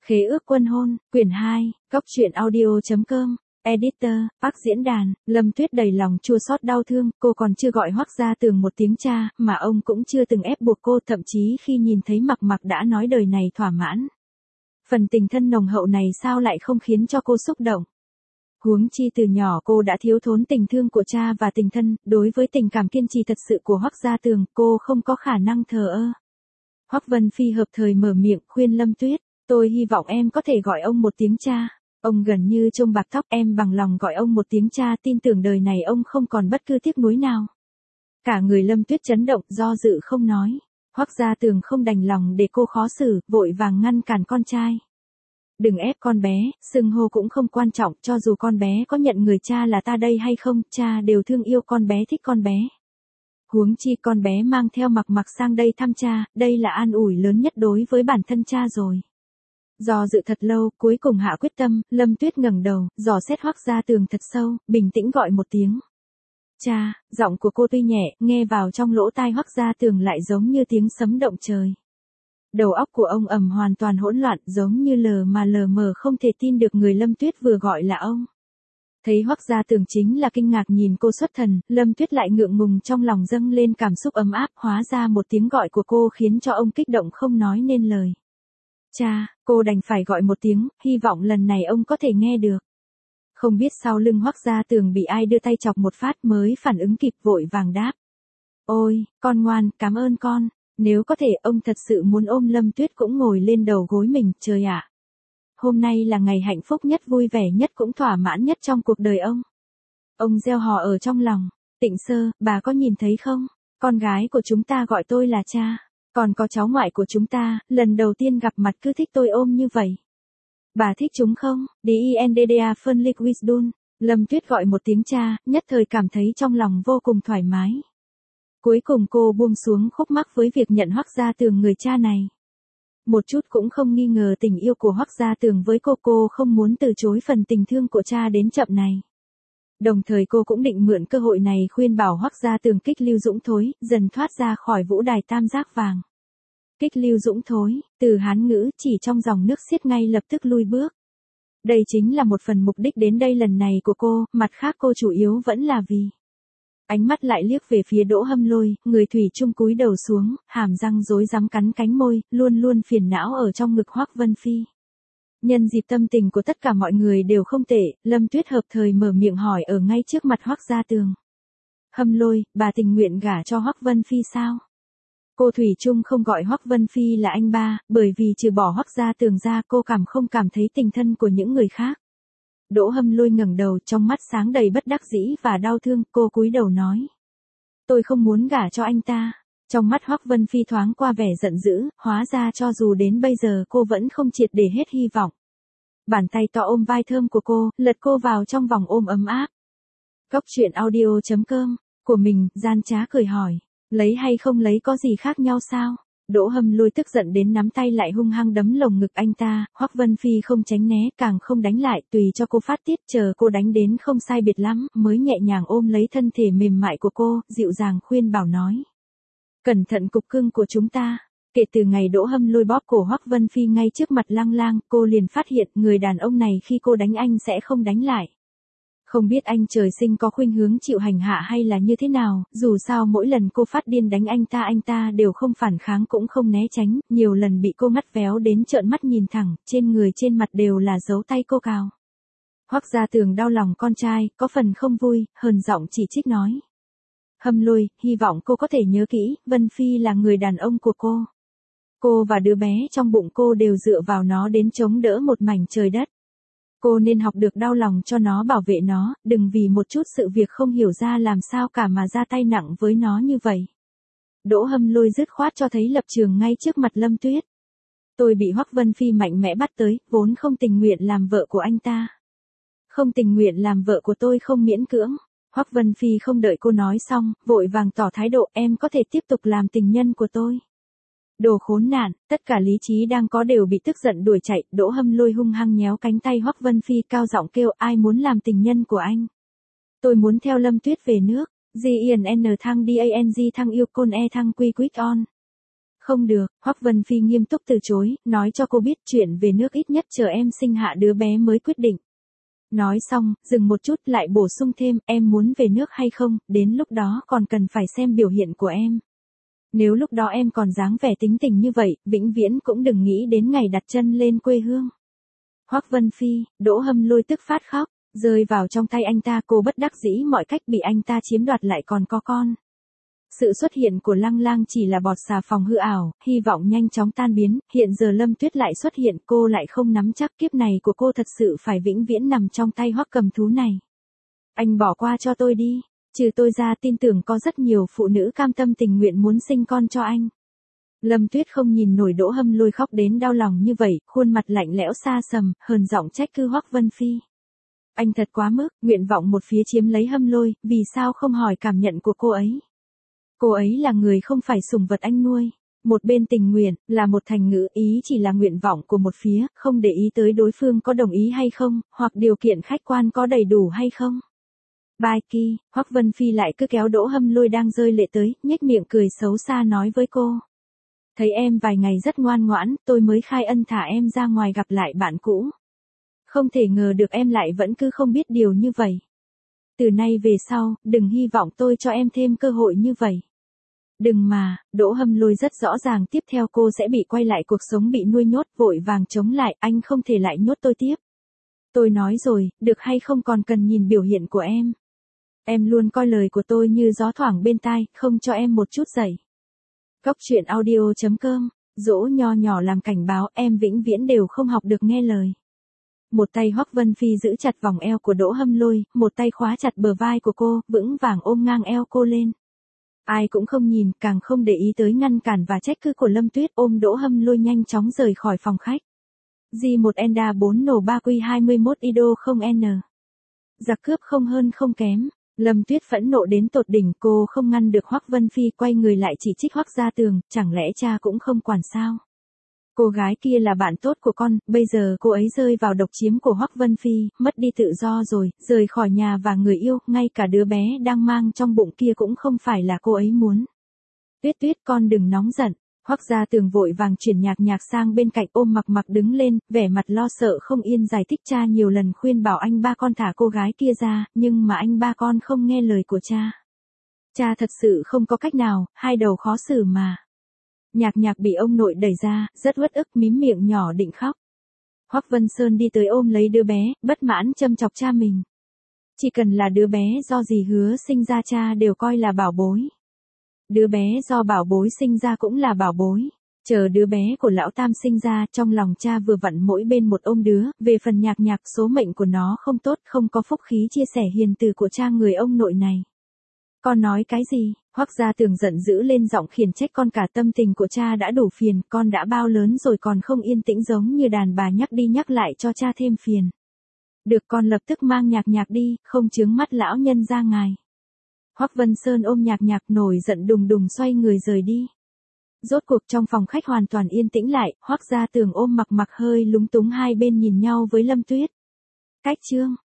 Khế ước quân hôn, quyển 2, Cóc truyện audio.com, Editor, Park diễn đàn, Lâm Tuyết đầy lòng chua xót đau thương, cô còn chưa gọi Hoắc Gia Tường một tiếng cha, mà ông cũng chưa từng ép buộc cô, thậm chí khi nhìn thấy Mặc Mặc đã nói đời này thỏa mãn. Phần tình thân nồng hậu này sao lại không khiến cho cô xúc động? Huống chi từ nhỏ cô đã thiếu thốn tình thương của cha và tình thân, đối với tình cảm kiên trì thật sự của Hoắc Gia Tường, cô không có khả năng thờ ơ. Hoắc Vân Phi hợp thời mở miệng khuyên Lâm Tuyết, tôi hy vọng em có thể gọi ông một tiếng cha. Ông gần như trông bạc tóc, em bằng lòng gọi ông một tiếng cha, tin tưởng đời này ông không còn bất cứ tiếc nuối nào. Cả người Lâm Tuyết chấn động, do dự không nói. Hoắc Gia Tường không đành lòng để cô khó xử, vội vàng ngăn cản con trai. Đừng ép con bé, xưng hô cũng không quan trọng, cho dù con bé có nhận người cha là ta đây hay không, cha đều thương yêu con bé, thích con bé. Huống chi con bé mang theo Mặc Mặc sang đây thăm cha, đây là an ủi lớn nhất đối với bản thân cha rồi. Do dự thật lâu, cuối cùng hạ quyết tâm, Lâm Tuyết ngẩng đầu, dò xét Hoắc Gia Tường thật sâu, bình tĩnh gọi một tiếng. Cha, giọng của cô tuy nhẹ, nghe vào trong lỗ tai Hoắc Gia Tường lại giống như tiếng sấm động trời. Đầu óc của ông ầm hoàn toàn hỗn loạn, giống như lờ mờ không thể tin được người Lâm Tuyết vừa gọi là ông. Thấy Hoắc Gia Tường chính là kinh ngạc nhìn cô xuất thần, Lâm Tuyết lại ngượng ngùng trong lòng dâng lên cảm xúc ấm áp, hóa ra một tiếng gọi của cô khiến cho ông kích động không nói nên lời. Cha, cô đành phải gọi một tiếng, hy vọng lần này ông có thể nghe được. Không biết sau lưng Hoắc Gia Tường bị ai đưa tay chọc một phát mới phản ứng kịp, vội vàng đáp. Ôi, con ngoan, cảm ơn con. Nếu có thể ông thật sự muốn ôm Lâm Tuyết cũng ngồi lên đầu gối mình, trời ạ. Hôm nay là ngày hạnh phúc nhất, vui vẻ nhất, cũng thỏa mãn nhất trong cuộc đời ông. Ông reo hò ở trong lòng. Tịnh Sơ, bà có nhìn thấy không? Con gái của chúng ta gọi tôi là cha. Còn có cháu ngoại của chúng ta, lần đầu tiên gặp mặt cứ thích tôi ôm như vậy. Bà thích chúng không? D-I-N-D-D-A phân liquid dun. Lâm Tuyết gọi một tiếng cha, nhất thời cảm thấy trong lòng vô cùng thoải mái. Cuối cùng cô buông xuống khúc mắc với việc nhận Hoắc Gia Tường người cha này. Một chút cũng không nghi ngờ tình yêu của Hoắc Gia Tường với cô không muốn từ chối phần tình thương của cha đến chậm này. Đồng thời cô cũng định mượn cơ hội này khuyên bảo Hoắc Gia Tường kích lưu dũng thối, dần thoát ra khỏi vũ đài tam giác vàng. Kích lưu dũng thối, từ Hán ngữ chỉ trong dòng nước xiết ngay lập tức lui bước. Đây chính là một phần mục đích đến đây lần này của cô, mặt khác cô chủ yếu vẫn là vì. Ánh mắt lại liếc về phía Đỗ Hâm Lôi, người thủy chung cúi đầu xuống, hàm răng rối rắm cắn cánh môi, luôn luôn phiền não ở trong ngực Hoắc Vân Phi. Nhân dịp tâm tình của tất cả mọi người đều không tệ, Lâm Tuyết hợp thời mở miệng hỏi ở ngay trước mặt Hoắc Gia Tường. Hâm Lôi, bà tình nguyện gả cho Hoắc Vân Phi sao? Cô thủy chung không gọi Hoắc Vân Phi là anh ba, bởi vì trừ bỏ Hoắc Gia Tường ra cô không cảm thấy tình thân của những người khác. Đỗ Hâm Lôi ngẩng đầu, trong mắt sáng đầy bất đắc dĩ và đau thương, cô cúi đầu nói. Tôi không muốn gả cho anh ta. Trong mắt Hoắc Vân Phi thoáng qua vẻ giận dữ, hóa ra cho dù đến bây giờ cô vẫn không triệt để hết hy vọng. Bàn tay to ôm vai thơm của cô, lật cô vào trong vòng ôm ấm áp. Cóc truyện audio.com, của mình, gian trá cười hỏi. Lấy hay không lấy có gì khác nhau sao? Đỗ Hâm Lôi tức giận đến nắm tay lại hung hăng đấm lồng ngực anh ta, Hoắc Vân Phi không tránh né, càng không đánh lại, tùy cho cô phát tiết, chờ cô đánh đến không sai biệt lắm, mới nhẹ nhàng ôm lấy thân thể mềm mại của cô, dịu dàng khuyên bảo nói. Cẩn thận cục cưng của chúng ta. Kể từ ngày Đỗ Hâm Lôi bóp cổ Hoắc Vân Phi ngay trước mặt Lang Lang, cô liền phát hiện người đàn ông này khi cô đánh anh sẽ không đánh lại. Không biết anh trời sinh có khuynh hướng chịu hành hạ hay là như thế nào, dù sao mỗi lần cô phát điên đánh anh ta đều không phản kháng cũng không né tránh, nhiều lần bị cô mắt véo đến trợn mắt nhìn thẳng, trên người trên mặt đều là dấu tay cô cào. Hoắc Gia Tường đau lòng con trai, có phần không vui, hờn giọng chỉ trích nói. Hâm Lôi, hy vọng cô có thể nhớ kỹ, Vân Phi là người đàn ông của cô. Cô và đứa bé trong bụng cô đều dựa vào nó đến chống đỡ một mảnh trời đất. Cô nên học được đau lòng cho nó, bảo vệ nó, đừng vì một chút sự việc không hiểu ra làm sao cả mà ra tay nặng với nó như vậy. Đỗ Hâm Lôi dứt khoát cho thấy lập trường ngay trước mặt Lâm Tuyết. Tôi bị Hoắc Vân Phi mạnh mẽ bắt tới, vốn không tình nguyện làm vợ của anh ta. Không tình nguyện làm vợ của tôi không miễn cưỡng. Hoắc Vân Phi không đợi cô nói xong, vội vàng tỏ thái độ, em có thể tiếp tục làm tình nhân của tôi. Đồ khốn nạn, tất cả lý trí đang có đều bị tức giận đuổi chạy, Đỗ Hâm Lôi hung hăng nhéo cánh tay Hoắc Vân Phi, cao giọng kêu, ai muốn làm tình nhân của anh? Tôi muốn theo Lâm Tuyết về nước. GIN thăng DANG thăng yêu côn e thăng quy quýt on. Không được, Hoắc Vân Phi nghiêm túc từ chối, nói cho cô biết chuyện về nước ít nhất chờ em sinh hạ đứa bé mới quyết định. Nói xong, dừng một chút lại bổ sung thêm, em muốn về nước hay không, đến lúc đó còn cần phải xem biểu hiện của em. Nếu lúc đó em còn dáng vẻ tính tình như vậy, vĩnh viễn cũng đừng nghĩ đến ngày đặt chân lên quê hương. Hoắc Vân Phi, Đỗ Hâm Lôi tức phát khóc, rơi vào trong tay anh ta, cô bất đắc dĩ mọi cách bị anh ta chiếm đoạt lại còn có con. Sự xuất hiện của Lăng Lang chỉ là bọt xà phòng hư ảo, hy vọng nhanh chóng tan biến, hiện giờ Lâm Tuyết lại xuất hiện, cô lại không nắm chắc kiếp này của cô thật sự phải vĩnh viễn nằm trong tay Hoắc Cầm Thú này. Anh bỏ qua cho tôi đi, trừ tôi ra tin tưởng có rất nhiều phụ nữ cam tâm tình nguyện muốn sinh con cho anh. Lâm Tuyết không nhìn nổi Đỗ Hâm Lôi khóc đến đau lòng như vậy, khuôn mặt lạnh lẽo xa sầm, hờn giọng trách cứ Hoắc Vân Phi. Anh thật quá mức, nguyện vọng một phía chiếm lấy Hâm Lôi, vì sao không hỏi cảm nhận của cô ấy? Cô ấy là người không phải sủng vật anh nuôi. Một bên tình nguyện, là một thành ngữ, ý chỉ là nguyện vọng của một phía, không để ý tới đối phương có đồng ý hay không, hoặc điều kiện khách quan có đầy đủ hay không. Bài kỳ, Hoắc Vân Phi lại cứ kéo Đỗ Hâm Lôi đang rơi lệ tới, nhếch miệng cười xấu xa nói với cô. Thấy em vài ngày rất ngoan ngoãn, tôi mới khai ân thả em ra ngoài gặp lại bạn cũ. Không thể ngờ được em lại vẫn cứ không biết điều như vậy. Từ nay về sau, đừng hy vọng tôi cho em thêm cơ hội như vậy. Đừng mà, Đỗ Hâm Lôi rất rõ ràng tiếp theo cô sẽ bị quay lại cuộc sống bị nuôi nhốt, vội vàng chống lại, anh không thể lại nhốt tôi tiếp. Tôi nói rồi, được hay không còn cần nhìn biểu hiện của em. Em luôn coi lời của tôi như gió thoảng bên tai, không cho em một chút dậy. Cóc truyện audio.com, dỗ nho nhỏ làm cảnh báo, em vĩnh viễn đều không học được nghe lời. Một tay Hoắc Vân Phi giữ chặt vòng eo của Đỗ Hâm Lôi, một tay khóa chặt bờ vai của cô, vững vàng ôm ngang eo cô lên. Ai cũng không nhìn, càng không để ý tới ngăn cản và trách cứ của Lâm Tuyết, ôm Đỗ Hâm Lôi nhanh chóng rời khỏi phòng khách. G1 Enda 4 nổ 3Q21 Ido không N. Giặc cướp không hơn không kém. Lâm Tuyết phẫn nộ đến tột đỉnh, cô không ngăn được Hoắc Vân Phi, quay người lại chỉ trích Hoắc Gia Tường, chẳng lẽ cha cũng không quản sao? Cô gái kia là bạn tốt của con, bây giờ cô ấy rơi vào độc chiếm của Hoắc Vân Phi, mất đi tự do rồi, rời khỏi nhà và người yêu, ngay cả đứa bé đang mang trong bụng kia cũng không phải là cô ấy muốn. Tuyết Tuyết, con đừng nóng giận. Hoắc Gia Tường vội vàng chuyển nhạc sang bên cạnh, ôm Mặc đứng lên, vẻ mặt lo sợ không yên giải thích cha nhiều lần khuyên bảo anh ba con thả cô gái kia ra, nhưng mà anh ba con không nghe lời của cha. Cha thật sự không có cách nào, hai đầu khó xử mà. Nhạc bị ông nội đẩy ra, rất uất ức, mím miệng nhỏ định khóc. Hoắc Vân Sơn đi tới ôm lấy đứa bé, bất mãn châm chọc cha mình. Chỉ cần là đứa bé do dì Hứa sinh ra cha đều coi là bảo bối. Đứa bé do bảo bối sinh ra cũng là bảo bối. Chờ đứa bé của lão Tam sinh ra, trong lòng cha vừa vặn mỗi bên một ôm đứa, về phần nhạc số mệnh của nó không tốt, không có phúc khí chia sẻ hiền từ của cha người ông nội này. Con nói cái gì? Hoắc Gia Tường giận dữ lên giọng khiển trách con, cả tâm tình của cha đã đủ phiền, con đã bao lớn rồi còn không yên tĩnh giống như đàn bà nhắc đi nhắc lại cho cha thêm phiền. Được, con lập tức mang nhạc đi, không chướng mắt lão nhân ra ngài. Hoắc Vân Sơn ôm nhạc nổi giận đùng đùng xoay người rời đi. Rốt cuộc trong phòng khách hoàn toàn yên tĩnh lại, Hoắc Gia Tường ôm Mặc hơi lúng túng, hai bên nhìn nhau với Lâm Tuyết. Cách chương